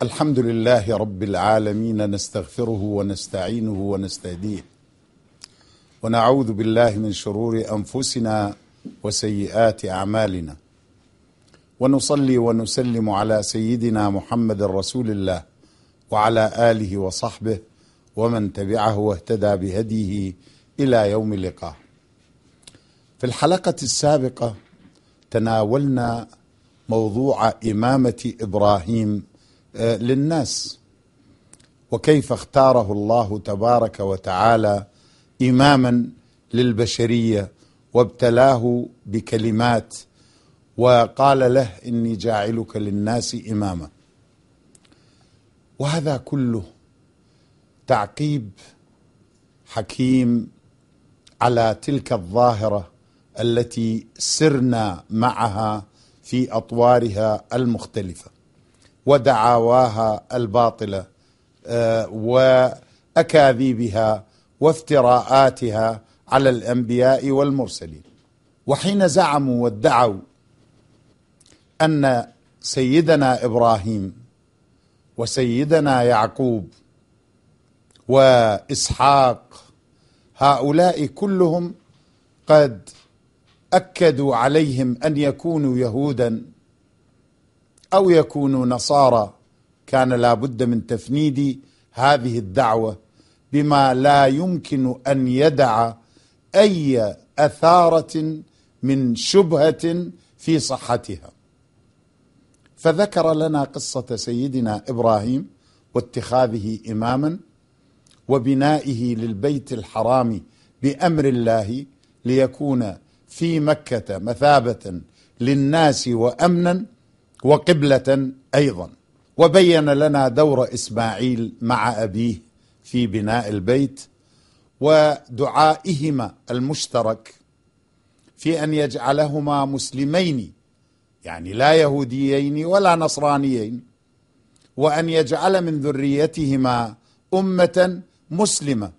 الحمد لله رب العالمين، نستغفره ونستعينه ونستهديه، ونعوذ بالله من شرور أنفسنا وسيئات أعمالنا، ونصلي ونسلم على سيدنا محمد رسول الله وعلى آله وصحبه ومن تبعه واهتدى بهديه إلى يوم اللقاء. في الحلقة السابقة تناولنا موضوع إمامة إبراهيم للناس، وكيف اختاره الله تبارك وتعالى إماما للبشرية وابتلاه بكلمات وقال له إني جاعلك للناس إماما. وهذا كله تعقيب حكيم على تلك الظاهرة التي سرنا معها في أطوارها المختلفة ودعاواها الباطلة وأكاذيبها وافتراءاتها على الأنبياء والمرسلين. وحين زعموا وادعوا أن سيدنا إبراهيم وسيدنا يعقوب وإسحاق هؤلاء كلهم قد أكدوا عليهم أن يكونوا يهودا أو يكونوا نصارى، كان لا بد من تفنيد هذه الدعوة بما لا يمكن أن يدع أي أثارة من شبهة في صحتها. فذكر لنا قصة سيدنا إبراهيم واتخاذه إماما وبنائه للبيت الحرام بأمر الله ليكون في مكة مثابة للناس وأمنا وقبلة أيضا. وبين لنا دور إسماعيل مع أبيه في بناء البيت ودعائهما المشترك في أن يجعلهما مسلمين، يعني لا يهوديين ولا نصرانيين، وأن يجعل من ذريتهما أمة مسلمة،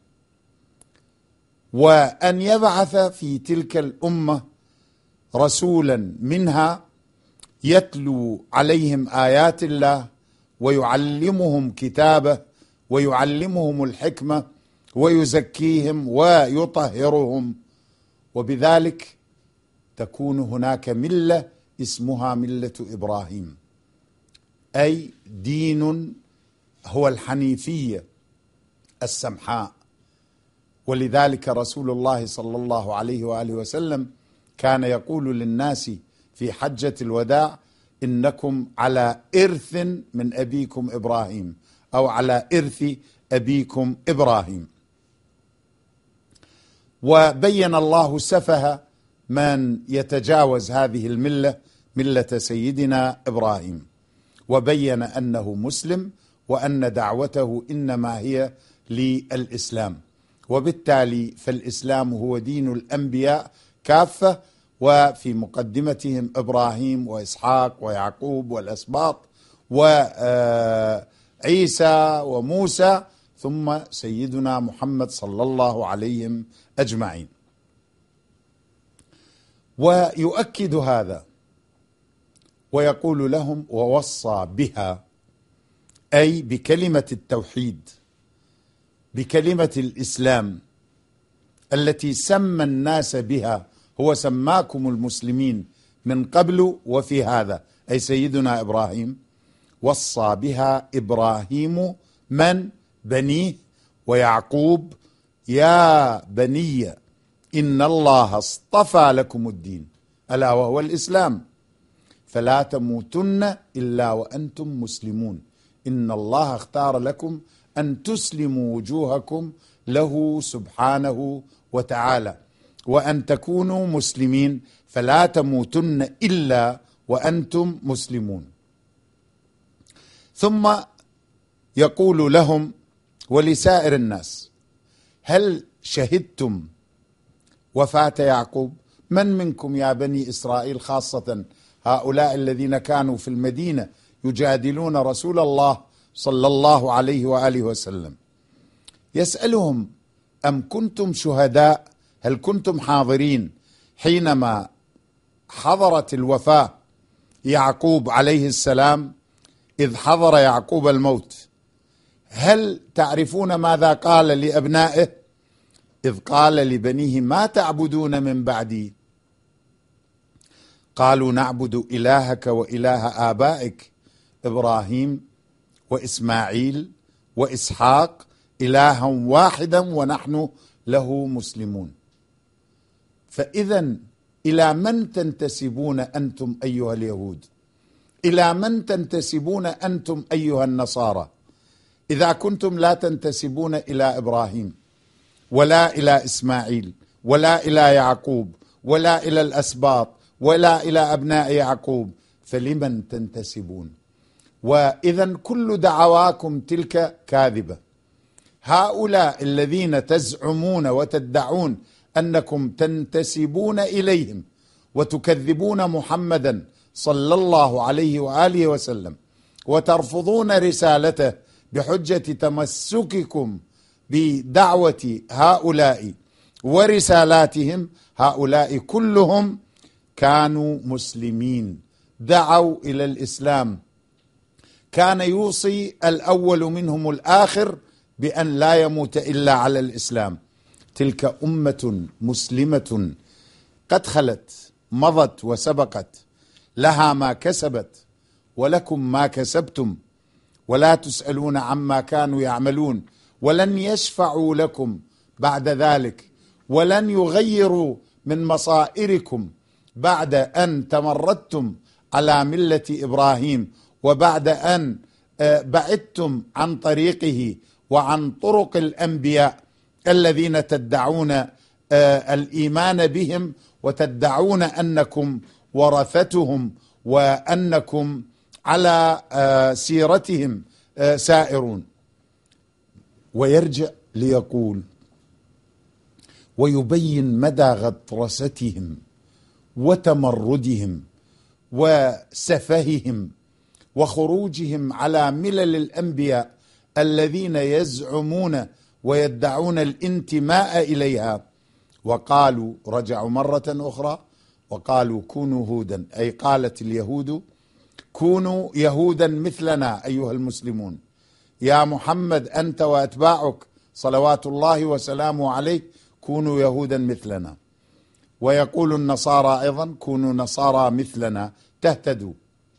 وأن يبعث في تلك الأمة رسولا منها يتلو عليهم آيات الله ويعلمهم كتابه ويعلمهم الحكمة ويزكيهم ويطهرهم، وبذلك تكون هناك ملة اسمها ملة إبراهيم، أي دين هو الحنيفية السمحاء. ولذلك رسول الله صلى الله عليه وآله وسلم كان يقول للناس في حجة الوداع: إنكم على إرث من أبيكم إبراهيم، أو على إرث أبيكم إبراهيم. وبين الله سفه من يتجاوز هذه الملة، ملة سيدنا إبراهيم، وبين أنه مسلم وأن دعوته إنما هي للإسلام، وبالتالي فالإسلام هو دين الأنبياء كافة، وفي مقدمتهم إبراهيم وإسحاق ويعقوب والأسباط وعيسى وموسى، ثم سيدنا محمد صلى الله عليهم أجمعين. ويؤكد هذا ويقول لهم: ووصى بها، أي بكلمة التوحيد، بكلمة الإسلام التي سمى الناس بها، هو سماكم المسلمين من قبل وفي هذا، أي سيدنا إبراهيم. وصى بها إبراهيم من بنيه ويعقوب: يا بني إن الله اصطفى لكم الدين، ألا وهو الإسلام، فلا تموتن إلا وأنتم مسلمون، إن الله اختار لكم أن تسلموا وجوهكم له سبحانه وتعالى، وأن تكونوا مسلمين، فلا تموتن إلا وأنتم مسلمون. ثم يقول لهم ولسائر الناس: هل شهدتم وفاة يعقوب؟ من منكم يا بني إسرائيل، خاصة هؤلاء الذين كانوا في المدينة يجادلون رسول الله صلى الله عليه وآله وسلم، يسألهم: أم كنتم شهداء؟ هل كنتم حاضرين حينما حضرت الوفاة يعقوب عليه السلام؟ إذ حضر يعقوب الموت، هل تعرفون ماذا قال لأبنائه؟ إذ قال لبنيه ما تعبدون من بعدي؟ قالوا نعبد إلهك وإله آبائك إبراهيم وإسماعيل وإسحاق إلها واحدا ونحن له مسلمون. فإذا إلى من تنتسبون أنتم أيها اليهود؟ إلى من تنتسبون أنتم أيها النصارى؟ إذا كنتم لا تنتسبون إلى إبراهيم ولا إلى إسماعيل ولا إلى يعقوب ولا إلى الأسباط ولا إلى أبناء يعقوب، فلمن تنتسبون؟ وإذا كل دعواكم تلك كاذبة. هؤلاء الذين تزعمون وتدعون أنكم تنتسبون إليهم وتكذبون محمدا صلى الله عليه وآله وسلم وترفضون رسالته بحجة تمسككم بدعوة هؤلاء ورسالاتهم، هؤلاء كلهم كانوا مسلمين، دعوا إلى الإسلام. كان يوصي الأول منهم الآخر بأن لا يموت إلا على الإسلام. تلك أمة مسلمة قد خلت، مضت وسبقت، لها ما كسبت ولكم ما كسبتم، ولا تسألون عما كانوا يعملون. ولن يشفعوا لكم بعد ذلك، ولن يغيروا من مصائركم بعد أن تمردتم على ملة إبراهيم، وبعد أن بعدتم عن طريقه وعن طرق الأنبياء الذين تدعون الإيمان بهم وتدعون أنكم ورثتهم وأنكم على سيرتهم سائرون. ويرجع ليقول ويبين مدى غطرستهم وتمردهم وسفههم وخروجهم على ملل الأنبياء الذين يزعمون ويدعون الانتماء إليها. وقالوا، رجعوا مرة أخرى وقالوا كونوا هودا، أي قالت اليهود كونوا يهودا مثلنا أيها المسلمون، يا محمد أنت وأتباعك صلوات الله وسلامه عليك كونوا يهودا مثلنا. ويقول النصارى أيضا كونوا نصارى مثلنا تهتدوا،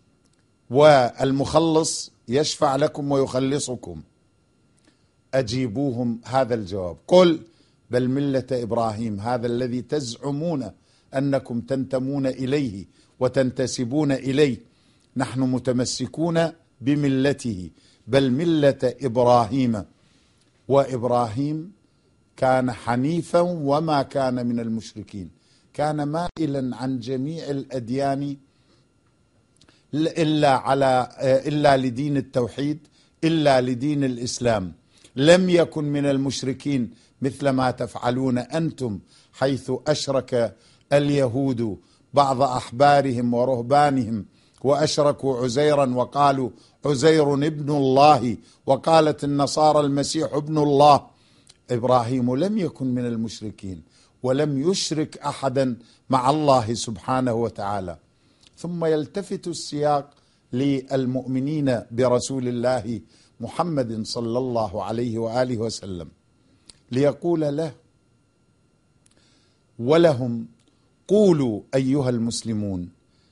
والمخلص يشفع لكم ويخلصكم. أجيبوهم هذا الجواب، قل بل ملة إبراهيم، هذا الذي تزعمون أنكم تنتمون إليه وتنتسبون إليه، نحن متمسكون بملته، بل ملة إبراهيم. وإبراهيم كان حنيفا وما كان من المشركين، كان مائلا عن جميع الأديان إلا لدين التوحيد، إلا لدين الإسلام. لم يكن من المشركين مثل ما تفعلون أنتم، حيث أشرك اليهود بعض أحبارهم ورهبانهم وأشركوا عزيرا وقالوا عزير ابن الله، وقالت النصارى المسيح ابن الله. إبراهيم لم يكن من المشركين ولم يشرك أحدا مع الله سبحانه وتعالى. ثم يلتفت السياق للمؤمنين برسول الله محمد صلى الله عليه وآله وسلم ليقول له ولهم قولوا أيها المسلمون،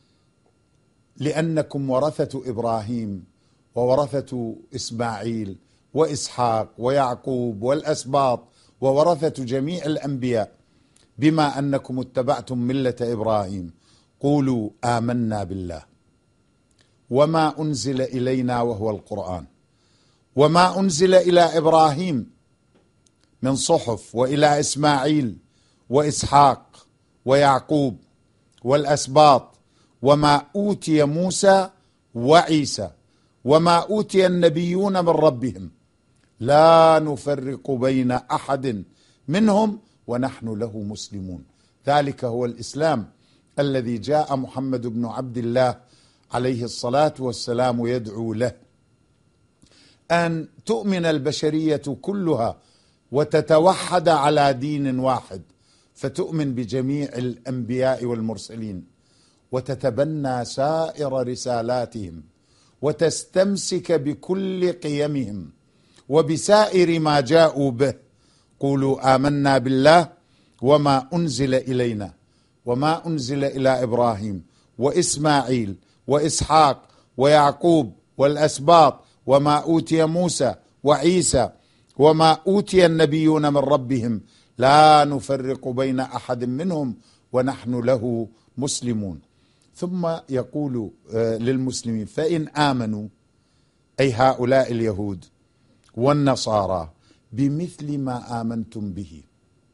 لأنكم ورثة إبراهيم وورثة إسماعيل وإسحاق ويعقوب والأسباط وورثة جميع الأنبياء، بما أنكم اتبعتم ملة إبراهيم قولوا آمنا بالله وما أنزل إلينا وهو القرآن، وما أنزل إلى إبراهيم من صحف، وإلى إسماعيل وإسحاق ويعقوب والأسباط، وما أوتي موسى وعيسى، وما أوتي النبيون من ربهم، لا نفرق بين أحد منهم ونحن له مسلمون. ذلك هو الإسلام الذي جاء محمد بن عبد الله عليه الصلاة والسلام يدعو له، أن تؤمن البشرية كلها وتتوحد على دين واحد، فتؤمن بجميع الأنبياء والمرسلين وتتبنى سائر رسالاتهم وتستمسك بكل قيمهم وبسائر ما جاءوا به. قولوا آمنا بالله وما أنزل إلينا وما أنزل إلى إبراهيم وإسماعيل وإسحاق ويعقوب والأسباط وما أوتي موسى وعيسى وما أوتي النبيون من ربهم لا نفرق بين أحد منهم ونحن له مسلمون. ثم يقول للمسلمين: فإن آمنوا، أي هؤلاء اليهود والنصارى، بمثل ما آمنتم به.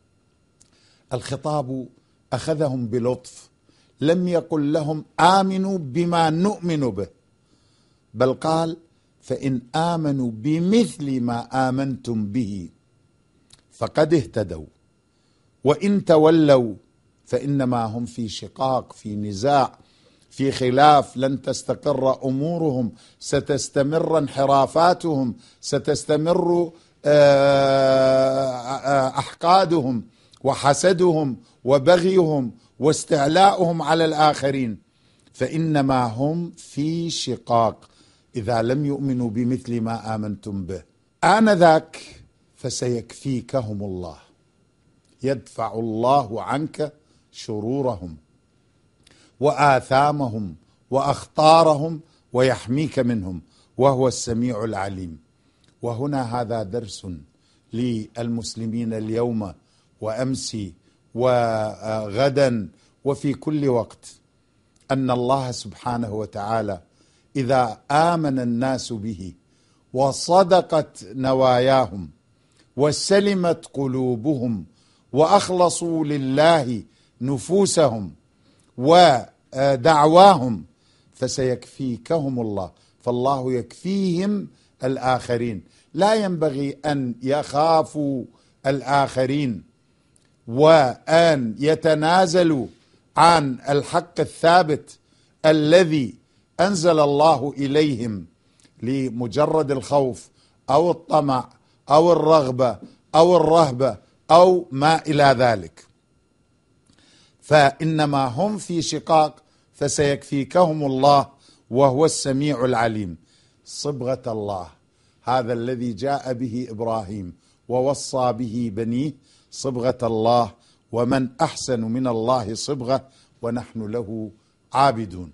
الخطاب أخذهم بلطف، لم يقل لهم آمنوا بما نؤمن به، بل قال: فإن آمنوا بمثل ما آمنتم به فقد اهتدوا، وإن تولوا فإنما هم في شقاق، في نزاع، في خلاف، لن تستقر أمورهم، ستستمر انحرافاتهم، ستستمر أحقادهم وحسدهم وبغيهم واستعلاؤهم على الآخرين، فإنما هم في شقاق إذا لم يؤمنوا بمثل ما آمنتم به. آنذاك فسيكفيكهم الله، يدفع الله عنك شرورهم وآثامهم وأخطارهم ويحميك منهم، وهو السميع العليم. وهنا هذا درس للمسلمين اليوم وأمس وغدا وفي كل وقت، أن الله سبحانه وتعالى إذا آمن الناس به وصدقت نواياهم وسلمت قلوبهم وأخلصوا لله نفوسهم ودعواهم، فسيكفيكهم الله. فالله يكفيهم الآخرين. لا ينبغي أن يخافوا الآخرين وأن يتنازلوا عن الحق الثابت الذي أنزل الله إليهم لمجرد الخوف أو الطمع أو الرغبة أو الرهبة أو ما إلى ذلك. فإنما هم في شقاق، فسيكفيكهم الله وهو السميع العليم. صبغة الله، هذا الذي جاء به إبراهيم ووصى به بنيه، صبغة الله، ومن أحسن من الله صبغة، ونحن له عابدون.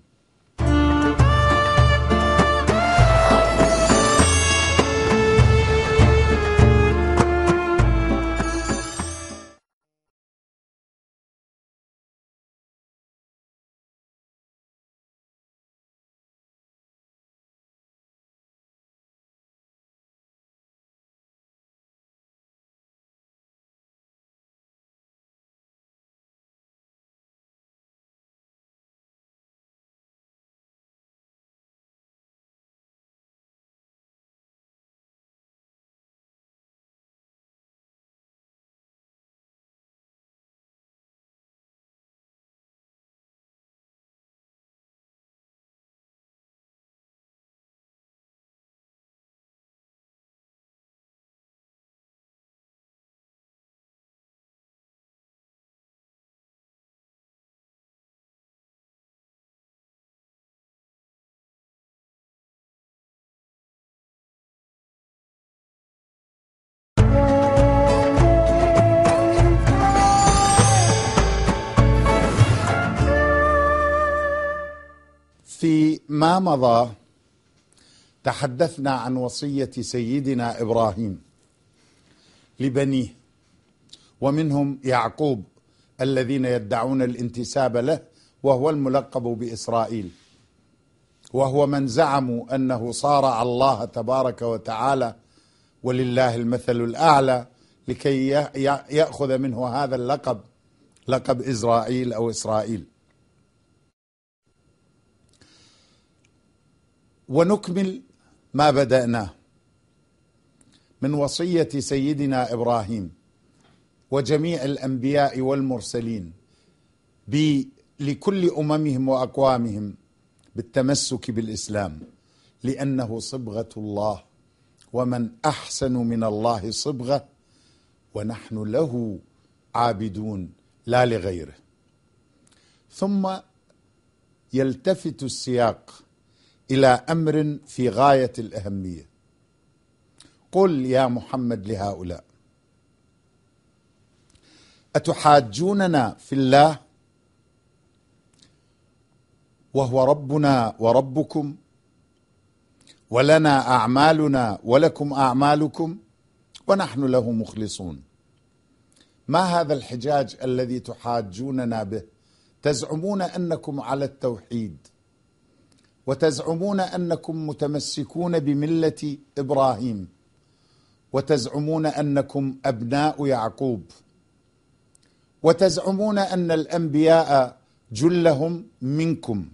فيما مضى تحدثنا عن وصية سيدنا إبراهيم لبنيه، ومنهم يعقوب الذين يدعون الانتساب له، وهو الملقب بإسرائيل، وهو من زعموا أنه صارع الله تبارك وتعالى ولله المثل الأعلى لكي يأخذ منه هذا اللقب، لقب إزرائيل أو إسرائيل. ونكمل ما بدأناه من وصية سيدنا إبراهيم وجميع الأنبياء والمرسلين لكل أممهم وأقوامهم بالتمسك بالإسلام، لأنه صبغة الله، ومن أحسن من الله صبغة، ونحن له عابدون لا لغيره. ثم يلتفت السياق إلى أمر في غاية الأهمية. قل يا محمد لهؤلاء: أتحاجوننا في الله وهو ربنا وربكم، ولنا أعمالنا ولكم أعمالكم، ونحن له مخلصون؟ ما هذا الحجاج الذي تحاجوننا به؟ تزعمون أنكم على التوحيد، وتزعمون أنكم متمسكون بملة إبراهيم، وتزعمون أنكم أبناء يعقوب، وتزعمون أن الأنبياء جلهم منكم،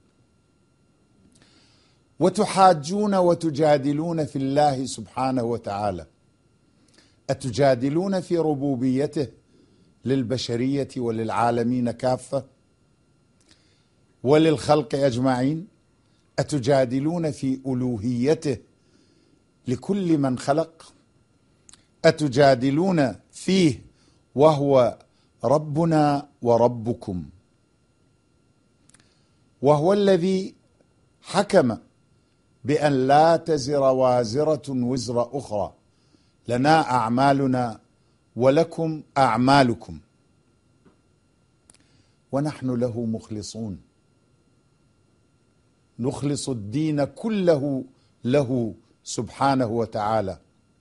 وتحاجون وتجادلون في الله سبحانه وتعالى. أتجادلون في ربوبيته للبشرية وللعالمين كافة وللخلق أجمعين؟ أتجادلون في ألوهيته لكل من خلق؟ أتجادلون فيه وهو ربنا وربكم، وهو الذي حكم بأن لا تزر وازرة وزر أخرى، لنا أعمالنا ولكم أعمالكم، ونحن له مخلصون. نخلص الدين كله له سبحانه وتعالى،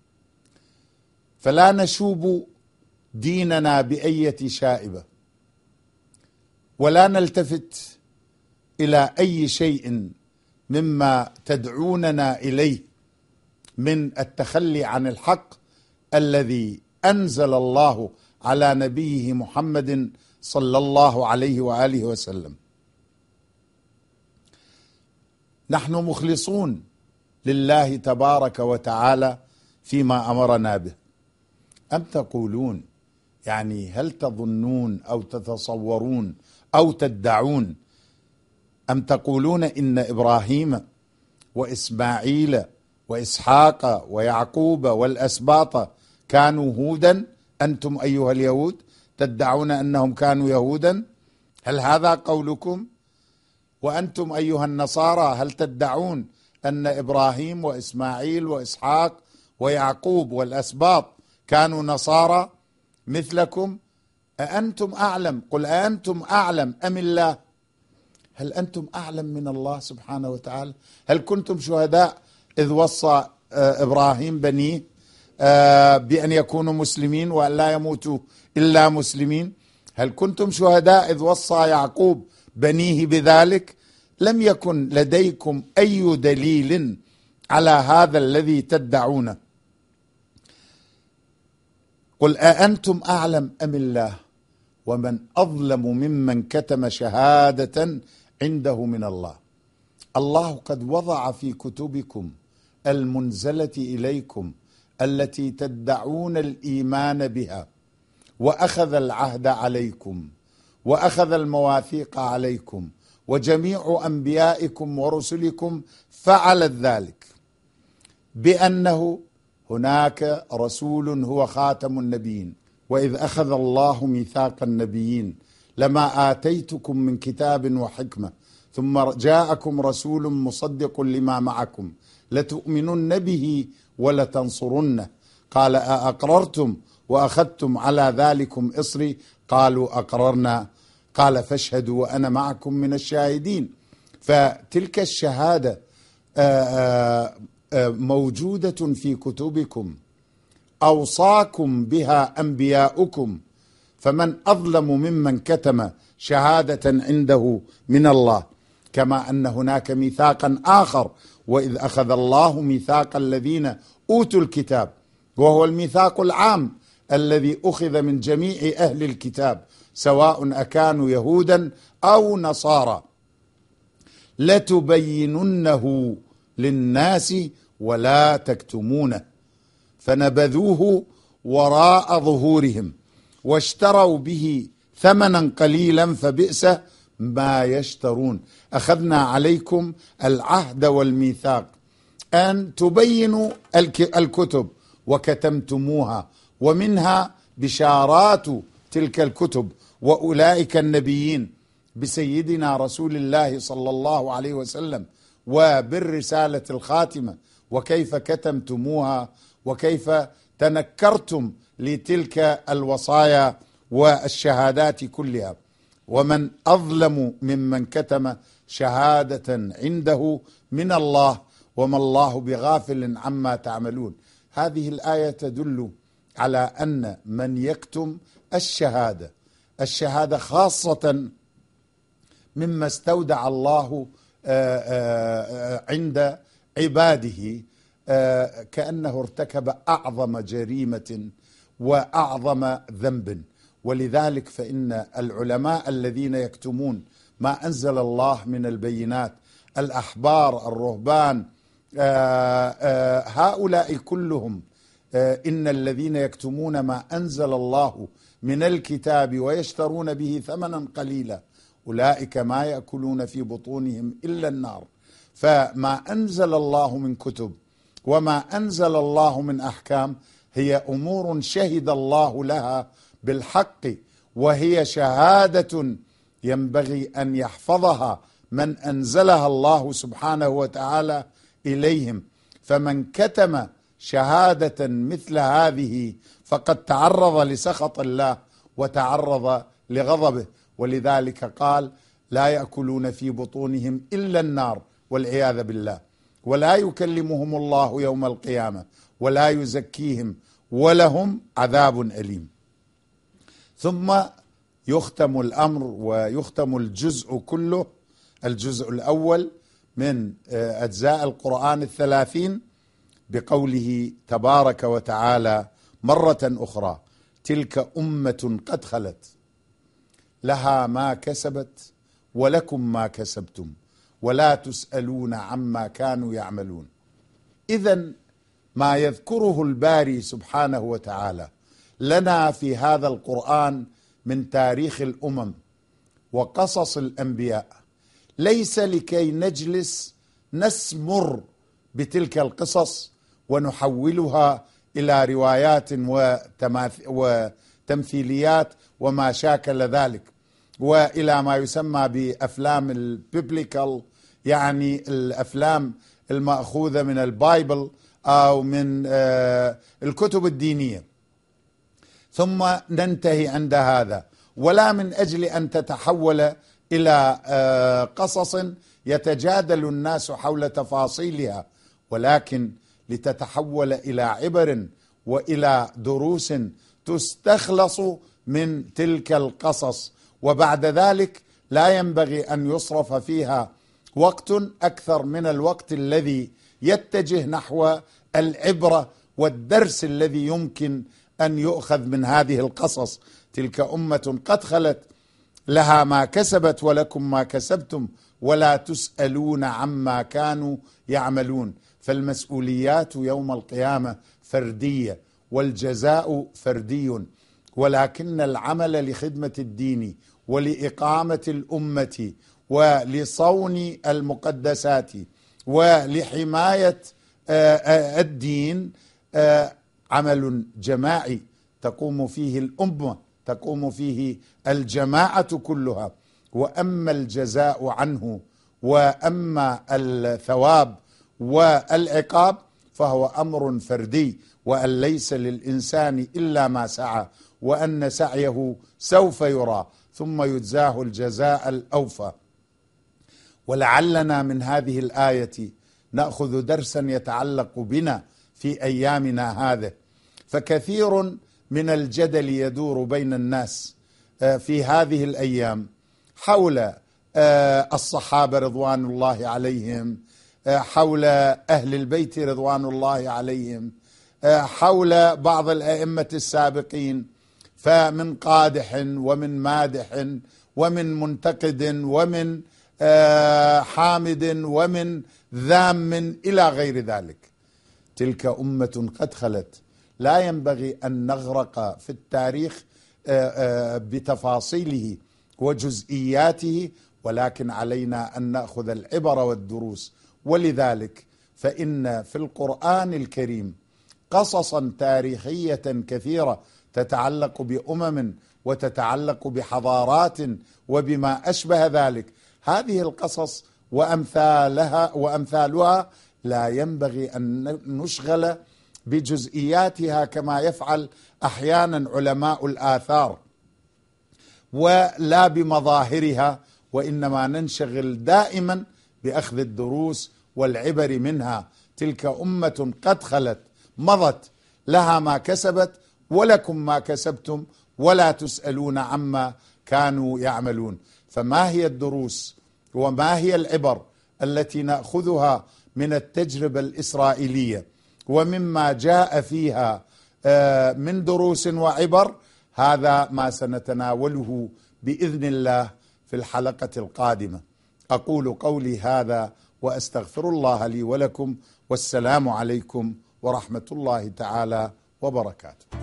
فلا نشوب ديننا بأية شائبة، ولا نلتفت إلى أي شيء مما تدعوننا إليه من التخلي عن الحق الذي أنزل الله على نبيه محمد صلى الله عليه وآله وسلم. نحن مخلصون لله تبارك وتعالى فيما أمرنا به. أم تقولون، يعني هل تظنون أو تتصورون أو تدعون، أم تقولون إن إبراهيم وإسماعيل وإسحاق ويعقوب والأسباط كانوا هودا؟ أنتم أيها اليهود تدعون أنهم كانوا يهودا؟ هل هذا قولكم؟ وأنتم أيها النصارى هل تدعون أن إبراهيم وإسماعيل وإسحاق ويعقوب والأسباط كانوا نصارى مثلكم؟ أأنتم أعلم؟ قل أأنتم أعلم أم الله؟ هل أنتم أعلم من الله سبحانه وتعالى؟ هل كنتم شهداء إذ وصى إبراهيم بنيه بأن يكونوا مسلمين وأن لا يموتوا إلا مسلمين؟ هل كنتم شهداء إذ وصى يعقوب بنيه بذلك؟ لم يكن لديكم أي دليل على هذا الذي تدعونه. قل أأنتم أعلم أم الله؟ ومن أظلم ممن كتم شهادة عنده من الله. الله قد وضع في كتبكم المنزلة إليكم التي تدعون الإيمان بها، وأخذ العهد عليكم، وأخذ المواثيق عليكم، وجميع أنبيائكم ورسلكم فعلت ذلك، بأنه هناك رسول هو خاتم النبيين. وإذ أخذ الله ميثاق النبيين لما آتيتكم من كتاب وحكمة ثم جاءكم رسول مصدق لما معكم لتؤمنن به ولتنصرنه قال أأقررتم وأخذتم على ذلكم إصري قالوا أقررنا قال فاشهدوا وأنا معكم من الشاهدين. فتلك الشهادة موجودة في كتبكم، أوصاكم بها أنبياؤكم، فمن أظلم ممن كتم شهادة عنده من الله. كما أن هناك ميثاقا آخر، وإذ أخذ الله ميثاق الذين أوتوا الكتاب، وهو الميثاق العام الذي أخذ من جميع أهل الكتاب سواء أكانوا يهودا أو نصارى، لتبيننه للناس ولا تكتمونه، فنبذوه وراء ظهورهم واشتروا به ثمنا قليلا فبئس ما يشترون. أخذنا عليكم العهد والميثاق أن تبينوا الكتب وكتمتموها، ومنها بشارات تلك الكتب وأولئك النبيين بسيدنا رسول الله صلى الله عليه وسلم وبالرسالة الخاتمة، وكيف كتمتموها وكيف تنكرتم لتلك الوصايا والشهادات كلها. ومن أظلم ممن كتم شهادة عنده من الله وما الله بغافل عما تعملون. هذه الآية تدل على أن من يكتم الشهادة خاصة مما استودع الله عند عباده كأنه ارتكب أعظم جريمة وأعظم ذنب. ولذلك فإن العلماء الذين يكتمون ما أنزل الله من البينات، الأحبار، الرهبان، هؤلاء كلهم إن الذين يكتمون ما أنزل الله من الكتاب ويشترون به ثمنا قليلا أولئك ما يأكلون في بطونهم إلا النار. فما أنزل الله من كتب وما أنزل الله من أحكام هي أمور شهد الله لها بالحق، وهي شهادة ينبغي أن يحفظها من أنزلها الله سبحانه وتعالى إليهم. فمن كتم شهادة مثل هذه فقد تعرض لسخط الله وتعرض لغضبه. ولذلك قال لا يأكلون في بطونهم إلا النار والعياذ بالله، ولا يكلمهم الله يوم القيامة ولا يزكيهم ولهم عذاب أليم. ثم يختم الأمر ويختم الجزء كله، الجزء الأول من أجزاء القرآن 30 بقوله تبارك وتعالى مرة أخرى تلك أمة قد خلت لها ما كسبت ولكم ما كسبتم ولا تسألون عما كانوا يعملون. إذن ما يذكره الباري سبحانه وتعالى لنا في هذا القرآن من تاريخ الأمم وقصص الأنبياء ليس لكي نجلس نسمر بتلك القصص ونحولها إلى روايات وتمثيليات وما شاكل ذلك، وإلى ما يسمى بأفلام البيبليكال، يعني الأفلام المأخوذة من البايبل أو من الكتب الدينية ثم ننتهي عند هذا، ولا من أجل أن تتحول إلى قصص يتجادل الناس حول تفاصيلها، ولكن لتتحول إلى عبر وإلى دروس تستخلص من تلك القصص. وبعد ذلك لا ينبغي أن يصرف فيها وقت أكثر من الوقت الذي يتجه نحو العبرة والدرس الذي يمكن أن يؤخذ من هذه القصص. تلك أمة قد خلت لها ما كسبت ولكم ما كسبتم ولا تسألون عما كانوا يعملون. فالمسؤوليات يوم القيامة فردية والجزاء فردي، ولكن العمل لخدمة الدين ولإقامة الأمة ولصون المقدسات ولحماية الدين عمل جماعي تقوم فيه الأمة، تقوم فيه الجماعة كلها. وأما الجزاء عنه وأما الثواب والعقاب فهو أمر فردي، وأن ليس للإنسان إلا ما سعى وأن سعيه سوف يرى ثم يجزاه الجزاء الأوفى. ولعلنا من هذه الآية نأخذ درسا يتعلق بنا في أيامنا هذه. فكثير من الجدل يدور بين الناس في هذه الأيام حول الصحابة رضوان الله عليهم، حول أهل البيت رضوان الله عليهم، حول بعض الأئمة السابقين، فمن قادح ومن مادح ومن منتقد ومن حامد ومن ذام إلى غير ذلك. تلك أمة قد خلت. لا ينبغي أن نغرق في التاريخ بتفاصيله وجزئياته، ولكن علينا أن نأخذ العبر والدروس. ولذلك فإن في القرآن الكريم قصصا تاريخية كثيرة تتعلق بأمم وتتعلق بحضارات وبما أشبه ذلك. هذه القصص وأمثالها لا ينبغي أن نشغل بجزئياتها كما يفعل أحيانا علماء الآثار ولا بمظاهرها، وإنما ننشغل دائما بأخذ الدروس والعبر منها. تلك أمة قد خلت مضت، لها ما كسبت ولكم ما كسبتم ولا تسألون عما كانوا يعملون. فما هي الدروس وما هي العبر التي نأخذها من التجربة الإسرائيلية ومما جاء فيها من دروس وعبر؟ هذا ما سنتناوله بإذن الله في الحلقة القادمة. أقول قولي هذا وأستغفر الله لي ولكم، والسلام عليكم ورحمة الله تعالى وبركاته.